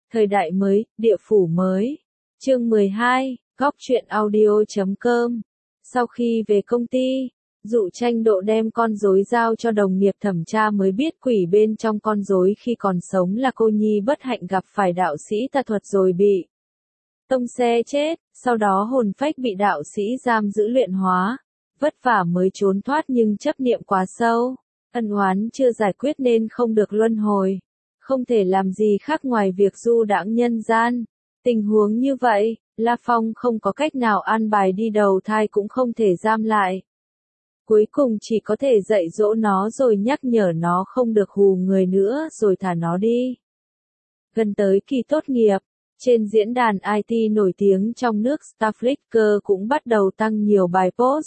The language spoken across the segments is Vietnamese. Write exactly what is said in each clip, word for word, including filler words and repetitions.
Thời đại mới, địa phủ mới. Chương mười hai, góc truyện audio chấm com. Sau khi về công ty, Dụ Tranh Độ đem con rối giao cho đồng nghiệp thẩm tra mới biết quỷ bên trong con rối khi còn sống là cô nhi bất hạnh gặp phải đạo sĩ tà thuật rồi bị tông xe chết, sau đó hồn phách bị đạo sĩ giam giữ luyện hóa, vất vả mới trốn thoát nhưng chấp niệm quá sâu, ân oán chưa giải quyết nên không được luân hồi, không thể làm gì khác ngoài việc du đãng nhân gian. Tình huống như vậy, La Phong không có cách nào an bài đi đầu thai cũng không thể giam lại. Cuối cùng chỉ có thể dạy dỗ nó rồi nhắc nhở nó không được hù người nữa rồi thả nó đi. Gần tới kỳ tốt nghiệp, trên diễn đàn i tê nổi tiếng trong nước Starflicker cũng bắt đầu tăng nhiều bài post.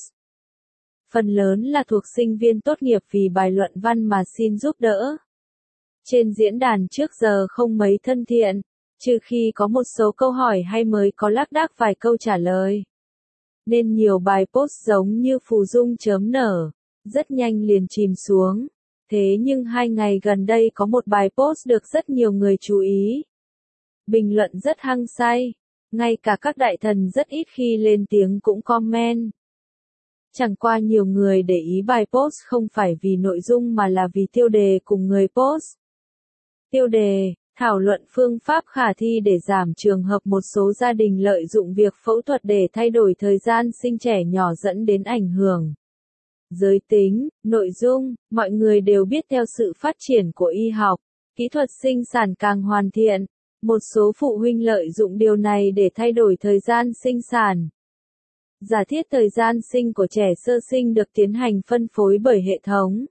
Phần lớn là thuộc sinh viên tốt nghiệp vì bài luận văn mà xin giúp đỡ. Trên diễn đàn trước giờ không mấy thân thiện, trừ khi có một số câu hỏi hay mới có lác đác vài câu trả lời. Nên nhiều bài post giống như phù dung chớm nở, rất nhanh liền chìm xuống. Thế nhưng hai ngày gần đây có một bài post được rất nhiều người chú ý. Bình luận rất hăng say, ngay cả các đại thần rất ít khi lên tiếng cũng comment. Chẳng qua nhiều người để ý bài post không phải vì nội dung mà là vì tiêu đề cùng người post. Tiêu đề, thảo luận phương pháp khả thi để giảm trường hợp một số gia đình lợi dụng việc phẫu thuật để thay đổi thời gian sinh trẻ nhỏ dẫn đến ảnh hưởng giới tính. Nội dung, mọi người đều biết theo sự phát triển của y học, kỹ thuật sinh sản càng hoàn thiện, một số phụ huynh lợi dụng điều này để thay đổi thời gian sinh sản. Giả thiết thời gian sinh của trẻ sơ sinh được tiến hành phân phối bởi hệ thống.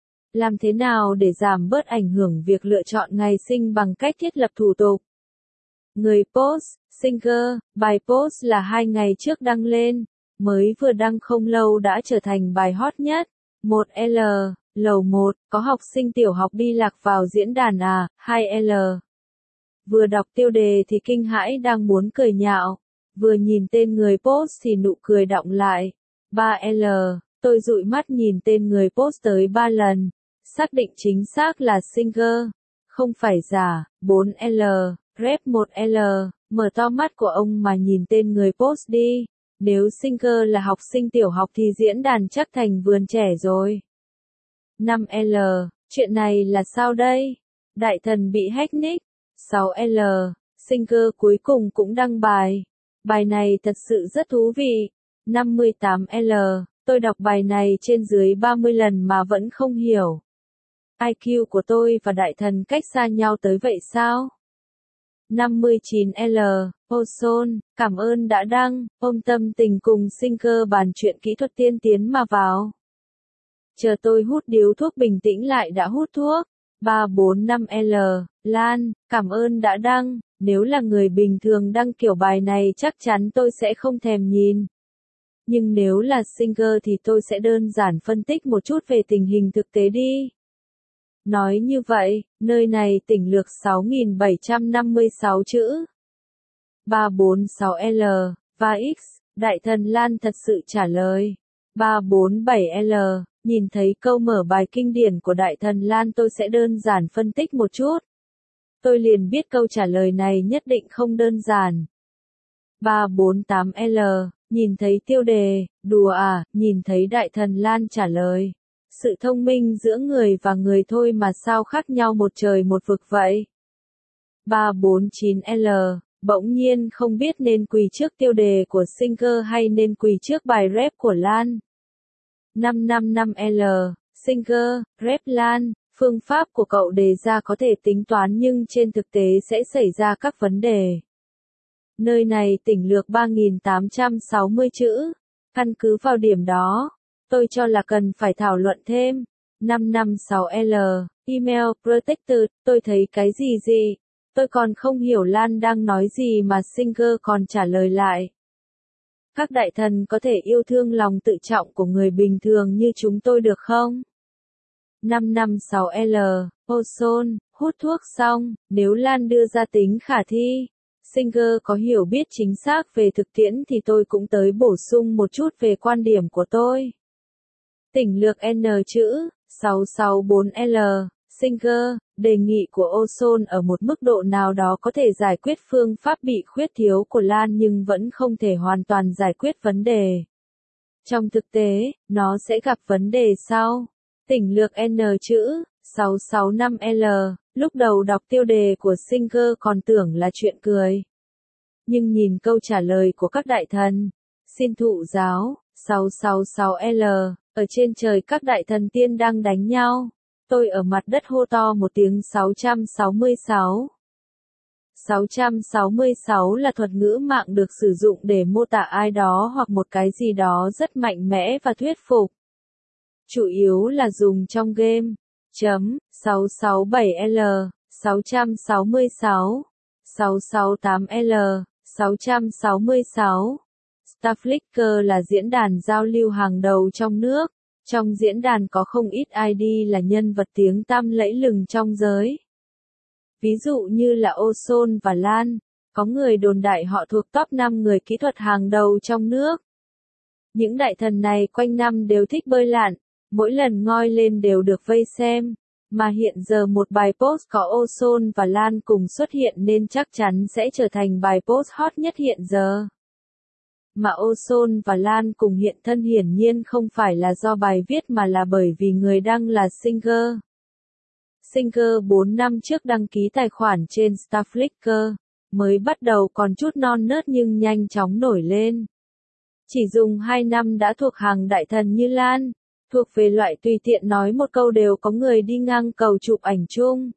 Làm thế nào để giảm bớt ảnh hưởng việc lựa chọn ngày sinh bằng cách thiết lập thủ tục? Người post, Singer, bài post là hai ngày trước đăng lên, mới vừa đăng không lâu đã trở thành bài hot nhất. một L, lầu một, có học sinh tiểu học đi lạc vào diễn đàn à, hai L. Vừa đọc tiêu đề thì kinh hãi đang muốn cười nhạo, vừa nhìn tên người post thì nụ cười đọng lại. ba L, tôi dụi mắt nhìn tên người post tới ba lần. Xác định chính xác là Singer, không phải giả. bốn L, rep một L, mở to mắt của ông mà nhìn tên người post đi. Nếu Singer là học sinh tiểu học thì diễn đàn chắc thành vườn trẻ rồi. năm L, chuyện này là sao đây? Đại thần bị hack nick. sáu L, Singer cuối cùng cũng đăng bài. Bài này thật sự rất thú vị. năm mươi tám L, tôi đọc bài này trên dưới ba mươi lần mà vẫn không hiểu. i kiu của tôi và đại thần cách xa nhau tới vậy sao? năm mươi chín L, Ozone, cảm ơn đã đăng, ôm tâm tình cùng Singer bàn chuyện kỹ thuật tiên tiến mà vào. Chờ tôi hút điếu thuốc bình tĩnh lại đã hút thuốc. ba bốn năm L, Lan, cảm ơn đã đăng, nếu là người bình thường đăng kiểu bài này chắc chắn tôi sẽ không thèm nhìn. Nhưng nếu là Singer thì tôi sẽ đơn giản phân tích một chút về tình hình thực tế đi. Nói như vậy, nơi này tỉnh lược sáu nghìn bảy trăm năm mươi sáu chữ. ba bốn sáu L, và X, đại thần Lan thật sự trả lời. ba bốn bảy L, nhìn thấy câu mở bài kinh điển của đại thần Lan tôi sẽ đơn giản phân tích một chút. Tôi liền biết câu trả lời này nhất định không đơn giản. ba bốn tám L, nhìn thấy tiêu đề, đùa à, nhìn thấy đại thần Lan trả lời. Sự thông minh giữa người và người thôi mà sao khác nhau một trời một vực vậy? ba bốn chín L, bỗng nhiên không biết nên quỳ trước tiêu đề của Singer hay nên quỳ trước bài rap của Lan. năm năm năm L, Singer, rap Lan, phương pháp của cậu đề ra có thể tính toán nhưng trên thực tế sẽ xảy ra các vấn đề. Nơi này tỉnh lược ba nghìn tám trăm sáu mươi chữ, căn cứ vào điểm đó. Tôi cho là cần phải thảo luận thêm. năm năm sáu L, email protected, tôi thấy cái gì gì? Tôi còn không hiểu Lan đang nói gì mà Singer còn trả lời lại. Các đại thần có thể yêu thương lòng tự trọng của người bình thường như chúng tôi được không? năm năm sáu L, Ozone, hút thuốc xong, nếu Lan đưa ra tính khả thi, Singer có hiểu biết chính xác về thực tiễn thì tôi cũng tới bổ sung một chút về quan điểm của tôi. Tỉnh lược N chữ, sáu sáu bốn L, Singer, đề nghị của Ozone ở một mức độ nào đó có thể giải quyết phương pháp bị khuyết thiếu của Lan nhưng vẫn không thể hoàn toàn giải quyết vấn đề. Trong thực tế, nó sẽ gặp vấn đề sau. Tỉnh lược N chữ, sáu sáu năm L, lúc đầu đọc tiêu đề của Singer còn tưởng là chuyện cười. Nhưng nhìn câu trả lời của các đại thần, xin thụ giáo, sáu sáu sáu L, ở trên trời các đại thần tiên đang đánh nhau. Tôi ở mặt đất hô to một tiếng sáu trăm sáu mươi sáu. sáu trăm sáu mươi sáu là thuật ngữ mạng được sử dụng để mô tả ai đó hoặc một cái gì đó rất mạnh mẽ và thuyết phục. Chủ yếu là dùng trong game. Chấm, sáu sáu bảy L, sáu trăm sáu mươi sáu, sáu sáu tám L, sáu trăm sáu mươi sáu. Starflicker là diễn đàn giao lưu hàng đầu trong nước. Trong diễn đàn có không ít i đê là nhân vật tiếng tăm lẫy lừng trong giới. Ví dụ như là Ozone và Lan, có người đồn đại họ thuộc top năm người kỹ thuật hàng đầu trong nước. Những đại thần này quanh năm đều thích bơi lặn, mỗi lần ngoi lên đều được vây xem, mà hiện giờ một bài post có Ozone và Lan cùng xuất hiện nên chắc chắn sẽ trở thành bài post hot nhất hiện giờ. Mà Ozone và Lan cùng hiện thân hiển nhiên không phải là do bài viết mà là bởi vì người đăng là Singer. Singer bốn năm trước đăng ký tài khoản trên Starflicker, mới bắt đầu còn chút non nớt nhưng nhanh chóng nổi lên. Chỉ dùng hai năm đã thuộc hàng đại thần như Lan, thuộc về loại tùy tiện nói một câu đều có người đi ngang cầu chụp ảnh chung.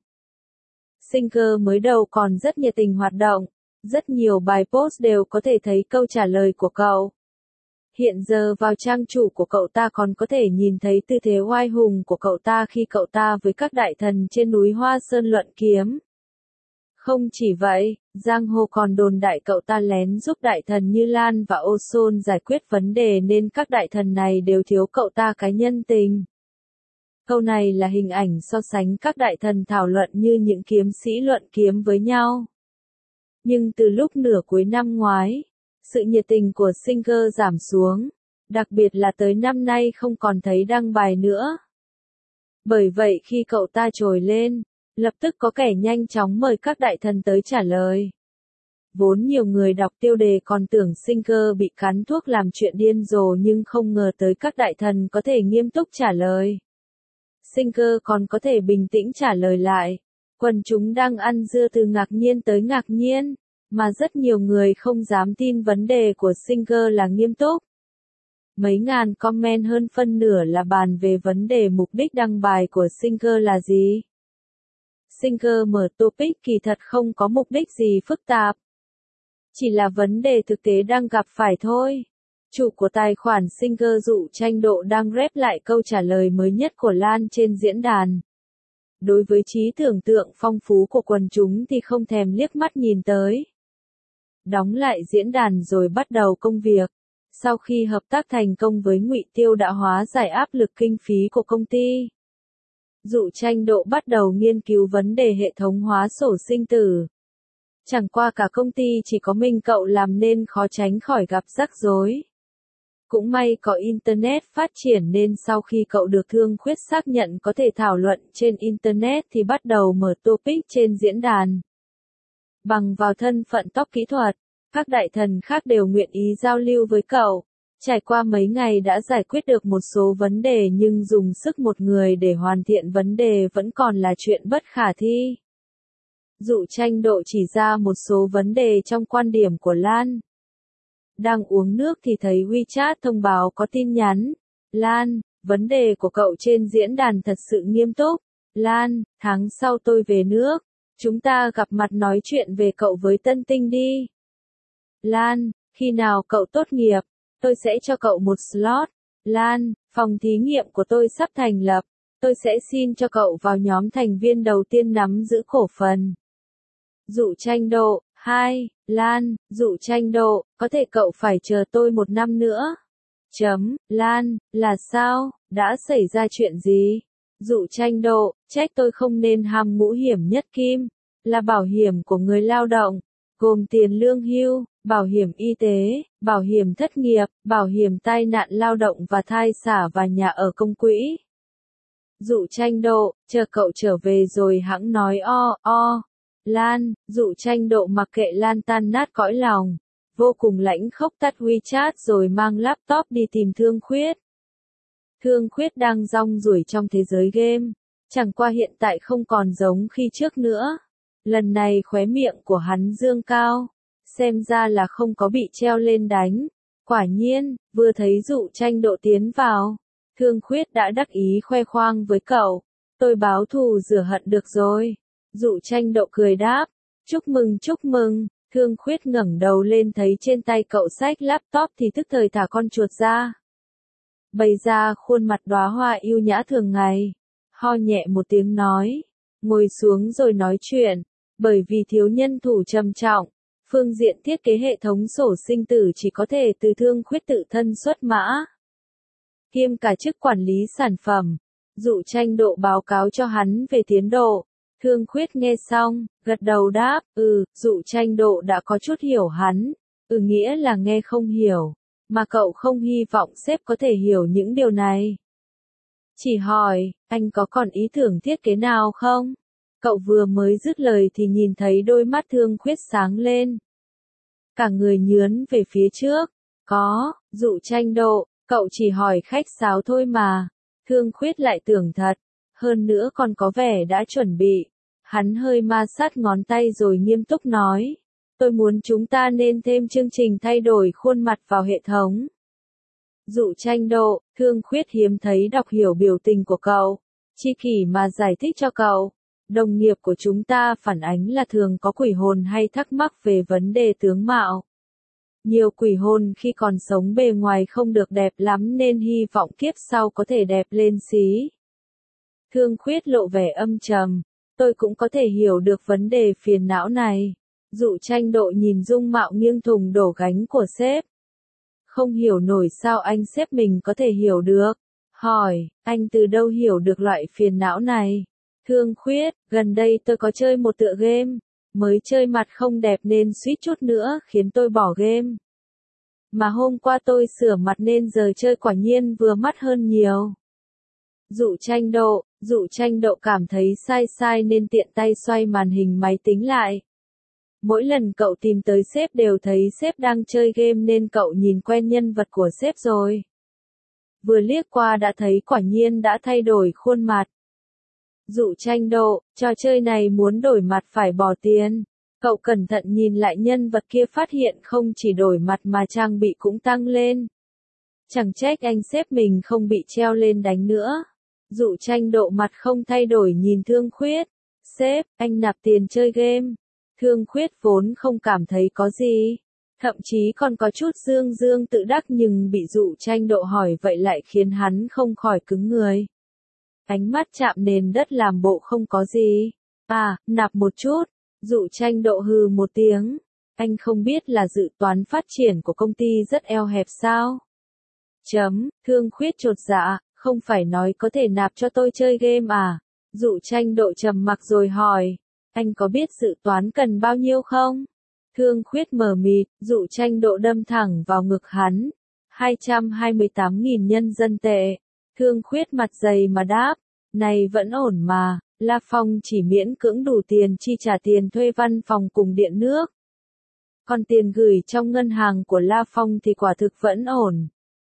Singer mới đầu còn rất nhiệt tình hoạt động. Rất nhiều bài post đều có thể thấy câu trả lời của cậu. Hiện giờ vào trang chủ của cậu ta còn có thể nhìn thấy tư thế oai hùng của cậu ta khi cậu ta với các đại thần trên núi Hoa Sơn luận kiếm. Không chỉ vậy, giang hồ còn đồn đại cậu ta lén giúp đại thần như Lan và Ozone giải quyết vấn đề nên các đại thần này đều thiếu cậu ta cái nhân tình. Câu này là hình ảnh so sánh các đại thần thảo luận như những kiếm sĩ luận kiếm với nhau. Nhưng từ lúc nửa cuối năm ngoái, sự nhiệt tình của Singer giảm xuống, đặc biệt là tới năm nay không còn thấy đăng bài nữa. Bởi vậy khi cậu ta trồi lên, lập tức có kẻ nhanh chóng mời các đại thần tới trả lời. Vốn nhiều người đọc tiêu đề còn tưởng Singer bị cắn thuốc làm chuyện điên rồ nhưng không ngờ tới các đại thần có thể nghiêm túc trả lời. Singer còn có thể bình tĩnh trả lời lại. Quần chúng đang ăn dưa từ ngạc nhiên tới ngạc nhiên, mà rất nhiều người không dám tin vấn đề của Singer là nghiêm túc. Mấy ngàn comment hơn phân nửa là bàn về vấn đề mục đích đăng bài của Singer là gì. Singer mở topic kỳ thật không có mục đích gì phức tạp. Chỉ là vấn đề thực tế đang gặp phải thôi. Chủ của tài khoản Singer dụ tranh độ đang rep lại câu trả lời mới nhất của Lan trên diễn đàn. Đối với trí tưởng tượng phong phú của quần chúng thì không thèm liếc mắt nhìn tới. Đóng lại diễn đàn rồi bắt đầu công việc. Sau khi hợp tác thành công với Ngụy Tiêu đã hóa giải áp lực kinh phí của công ty. Dụ tranh độ bắt đầu nghiên cứu vấn đề hệ thống hóa sổ sinh tử. Chẳng qua cả công ty chỉ có mình cậu làm nên khó tránh khỏi gặp rắc rối. Cũng may có Internet phát triển nên sau khi cậu được Thương Khuyết xác nhận có thể thảo luận trên Internet thì bắt đầu mở topic trên diễn đàn. Bằng vào thân phận top kỹ thuật, các đại thần khác đều nguyện ý giao lưu với cậu. Trải qua mấy ngày đã giải quyết được một số vấn đề nhưng dùng sức một người để hoàn thiện vấn đề vẫn còn là chuyện bất khả thi. Dụ tranh độ chỉ ra một số vấn đề trong quan điểm của Lan. Đang uống nước thì thấy WeChat thông báo có tin nhắn. Lan, vấn đề của cậu trên diễn đàn thật sự nghiêm túc. Lan, tháng sau tôi về nước. Chúng ta gặp mặt nói chuyện về cậu với Tân Tinh đi. Lan, khi nào cậu tốt nghiệp, tôi sẽ cho cậu một slot. Lan, phòng thí nghiệm của tôi sắp thành lập. Tôi sẽ xin cho cậu vào nhóm thành viên đầu tiên nắm giữ cổ phần. Dụ tranh độ. hai. Lan, dụ tranh độ, có thể cậu phải chờ tôi một năm nữa. Chấm, Lan, là sao, đã xảy ra chuyện gì? Dụ tranh độ, trách tôi không nên ham mũ hiểm nhất kim, là bảo hiểm của người lao động, gồm tiền lương hưu, bảo hiểm y tế, bảo hiểm thất nghiệp, bảo hiểm tai nạn lao động và thai sản và nhà ở công quỹ. Dụ Tranh Độ, chờ cậu trở về rồi hẵng nói o, o. Lan, Dụ Tranh Độ mặc kệ Lan tan nát cõi lòng, vô cùng lãnh khốc tắt WeChat rồi mang laptop đi tìm Thương Khuyết. Thương Khuyết đang rong ruổi trong thế giới game, chẳng qua hiện tại không còn giống khi trước nữa. Lần này khóe miệng của hắn dương cao, xem ra là không có bị treo lên đánh. Quả nhiên, vừa thấy Dụ Tranh Độ tiến vào, Thương Khuyết đã đắc ý khoe khoang với cậu, tôi báo thù rửa hận được rồi. Dụ Tranh Độ cười đáp, chúc mừng chúc mừng. Thương Khuyết ngẩng đầu lên thấy trên tay cậu xách laptop thì tức thời thả con chuột ra. Bày ra khuôn mặt đóa hoa yêu nhã thường ngày, ho nhẹ một tiếng nói, ngồi xuống rồi nói chuyện, bởi vì thiếu nhân thủ trầm trọng, phương diện thiết kế hệ thống sổ sinh tử chỉ có thể từ Thương Khuyết tự thân xuất mã. Kiêm cả chức quản lý sản phẩm, Dụ Tranh Độ báo cáo cho hắn về tiến độ. Thương Khuyết nghe xong, gật đầu đáp, ừ, Dụ Tranh Độ đã có chút hiểu hắn, ừ nghĩa là nghe không hiểu, mà cậu không hy vọng sếp có thể hiểu những điều này. Chỉ hỏi, anh có còn ý tưởng thiết kế nào không? Cậu vừa mới dứt lời thì nhìn thấy đôi mắt Thương Khuyết sáng lên. Cả người nhướn về phía trước, có, Dụ Tranh Độ, cậu chỉ hỏi khách sáo thôi mà. Thương Khuyết lại tưởng thật, hơn nữa còn có vẻ đã chuẩn bị. Hắn hơi ma sát ngón tay rồi nghiêm túc nói, tôi muốn chúng ta nên thêm chương trình thay đổi khuôn mặt vào hệ thống. Dụ Tranh Độ, Thương Khuyết hiếm thấy đọc hiểu biểu tình của cậu, chi kỷ mà giải thích cho cậu. Đồng nghiệp của chúng ta phản ánh là thường có quỷ hồn hay thắc mắc về vấn đề tướng mạo. Nhiều quỷ hồn khi còn sống bề ngoài không được đẹp lắm nên hy vọng kiếp sau có thể đẹp lên xí. Thương Khuyết lộ vẻ âm trầm, tôi cũng có thể hiểu được vấn đề phiền não này. Dụ Tranh Độ nhìn dung mạo nghiêng thùng đổ gánh của sếp. Không hiểu nổi sao anh sếp mình có thể hiểu được. Hỏi, anh từ đâu hiểu được loại phiền não này? Thương Khuyết, gần đây tôi có chơi một tựa game, mới chơi mặt không đẹp nên suýt chút nữa khiến tôi bỏ game. Mà hôm qua tôi sửa mặt nên giờ chơi quả nhiên vừa mắt hơn nhiều. Dụ Tranh Độ, Dụ Tranh Độ cảm thấy sai sai nên tiện tay xoay màn hình máy tính lại. Mỗi lần cậu tìm tới sếp đều thấy sếp đang chơi game nên cậu nhìn quen nhân vật của sếp rồi. Vừa liếc qua đã thấy quả nhiên đã thay đổi khuôn mặt. Dụ Tranh Độ, trò chơi này muốn đổi mặt phải bỏ tiền. Cậu cẩn thận nhìn lại nhân vật kia phát hiện không chỉ đổi mặt mà trang bị cũng tăng lên. Chẳng trách anh sếp mình không bị treo lên đánh nữa. Dụ Tranh Độ mặt không thay đổi nhìn Thương Khuyết. Sếp, anh nạp tiền chơi game. Thương Khuyết vốn không cảm thấy có gì. Thậm chí còn có chút dương dương tự đắc nhưng bị Dụ Tranh Độ hỏi vậy lại khiến hắn không khỏi cứng người. Ánh mắt chạm nền đất làm bộ không có gì. À, nạp một chút. Dụ Tranh Độ hừ một tiếng. Anh không biết là dự toán phát triển của công ty rất eo hẹp sao? Chấm, Thương Khuyết chột dạ, không phải nói có thể nạp cho tôi chơi game à? Dụ Tranh Độ trầm mặc rồi hỏi, anh có biết dự toán cần bao nhiêu không? Thương Khuyết mờ mịt, Dụ Tranh Độ đâm thẳng vào ngực hắn. hai trăm hai mươi tám nghìn nhân dân tệ. Thương Khuyết mặt dày mà đáp, này vẫn ổn mà, La Phong chỉ miễn cưỡng đủ tiền chi trả tiền thuê văn phòng cùng điện nước. Còn tiền gửi trong ngân hàng của La Phong thì quả thực vẫn ổn.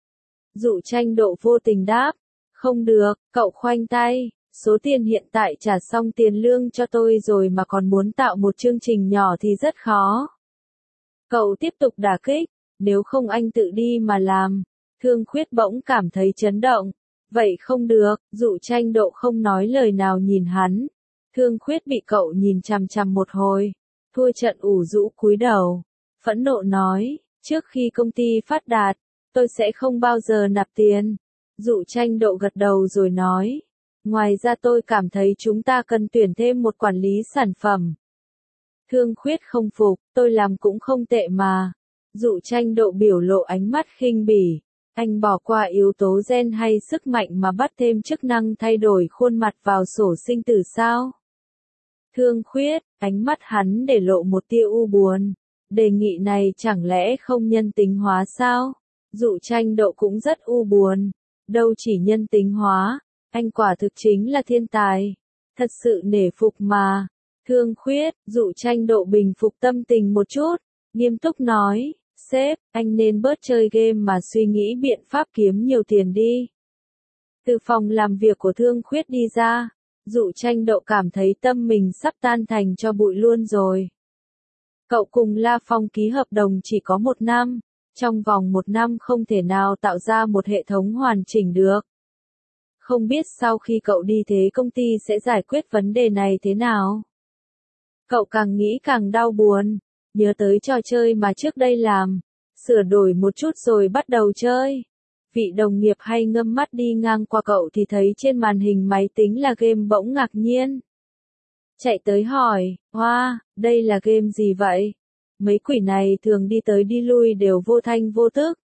Dụ Tranh Độ vô tình đáp, không được, cậu khoanh tay, số tiền hiện tại trả xong tiền lương cho tôi rồi mà còn muốn tạo một chương trình nhỏ thì rất khó. Cậu tiếp tục đả kích, nếu không anh tự đi mà làm. Thương Khuyết bỗng cảm thấy chấn động. Vậy không được, Dụ Tranh Độ không nói lời nào nhìn hắn. Thương Khuyết bị cậu nhìn chằm chằm một hồi. Thua trận ủ rũ cúi đầu. Phẫn nộ nói, trước khi công ty phát đạt, tôi sẽ không bao giờ nạp tiền. Dụ Tranh Độ gật đầu rồi nói. Ngoài ra tôi cảm thấy chúng ta cần tuyển thêm một quản lý sản phẩm. Thương Khuyết không phục, tôi làm cũng không tệ mà. Dụ Tranh Độ biểu lộ ánh mắt khinh bỉ. Anh bỏ qua yếu tố gen hay sức mạnh mà bắt thêm chức năng thay đổi khuôn mặt vào sổ sinh tử sao? Thương Khuyết, ánh mắt hắn để lộ một tia u buồn. Đề nghị này chẳng lẽ không nhân tính hóa sao? Dụ Tranh Độ cũng rất u buồn. Đâu chỉ nhân tính hóa, Anh quả thực chính là thiên tài. Thật sự nể phục mà. Thương Khuyết, Dụ Tranh Độ bình phục tâm tình một chút, nghiêm túc nói, sếp, anh nên bớt chơi game mà suy nghĩ biện pháp kiếm nhiều tiền đi. Từ phòng làm việc của Thương Khuyết đi ra, Dụ Tranh Độ cảm thấy tâm mình sắp tan thành cho bụi luôn rồi. Cậu cùng La Phong ký hợp đồng chỉ có một năm, trong vòng một năm không thể nào tạo ra một hệ thống hoàn chỉnh được. Không biết sau khi cậu đi thế công ty sẽ giải quyết vấn đề này thế nào? Cậu càng nghĩ càng đau buồn, nhớ tới trò chơi mà trước đây làm, sửa đổi một chút rồi bắt đầu chơi. Vị đồng nghiệp hay ngâm mắt đi ngang qua cậu thì thấy trên màn hình máy tính là game bỗng ngạc nhiên. Chạy tới hỏi, hoa, wow, đây là game gì vậy? Mấy quỷ này thường đi tới đi lui đều vô thanh vô tức.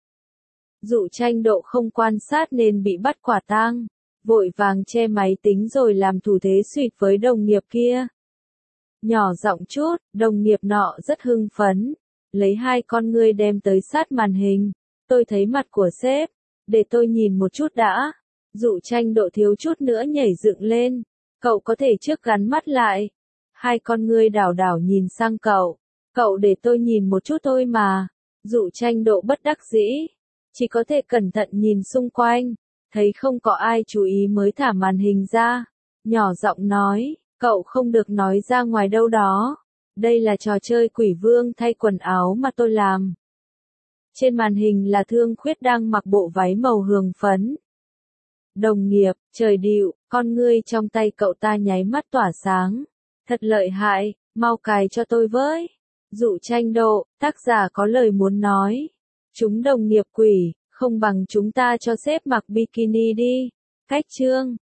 Dụ Tranh Độ không quan sát nên bị bắt quả tang, vội vàng che máy tính rồi làm thủ thế suýt với đồng nghiệp kia. Nhỏ giọng chút, đồng nghiệp nọ rất hưng phấn, lấy hai con ngươi đem tới sát màn hình. Tôi thấy mặt của sếp, để tôi nhìn một chút đã. Dụ Tranh Độ thiếu chút nữa nhảy dựng lên, cậu có thể trước gắn mắt lại. Hai con ngươi đảo đảo nhìn sang cậu, cậu để tôi nhìn một chút thôi mà. Dụ Tranh Độ bất đắc dĩ, chỉ có thể cẩn thận nhìn xung quanh, thấy không có ai chú ý mới thả màn hình ra, nhỏ giọng nói. Cậu không được nói ra ngoài đâu đó. Đây là trò chơi quỷ vương thay quần áo mà tôi làm. Trên màn hình là Thương Khuyết đang mặc bộ váy màu hường phấn. Đồng nghiệp, trời điệu, con ngươi trong tay cậu ta nháy mắt tỏa sáng. Thật lợi hại, mau cài cho tôi với. Dụ Tranh Độ, tác giả có lời muốn nói. Chúng đồng nghiệp quỷ, không bằng chúng ta cho sếp mặc bikini đi. Cách chương.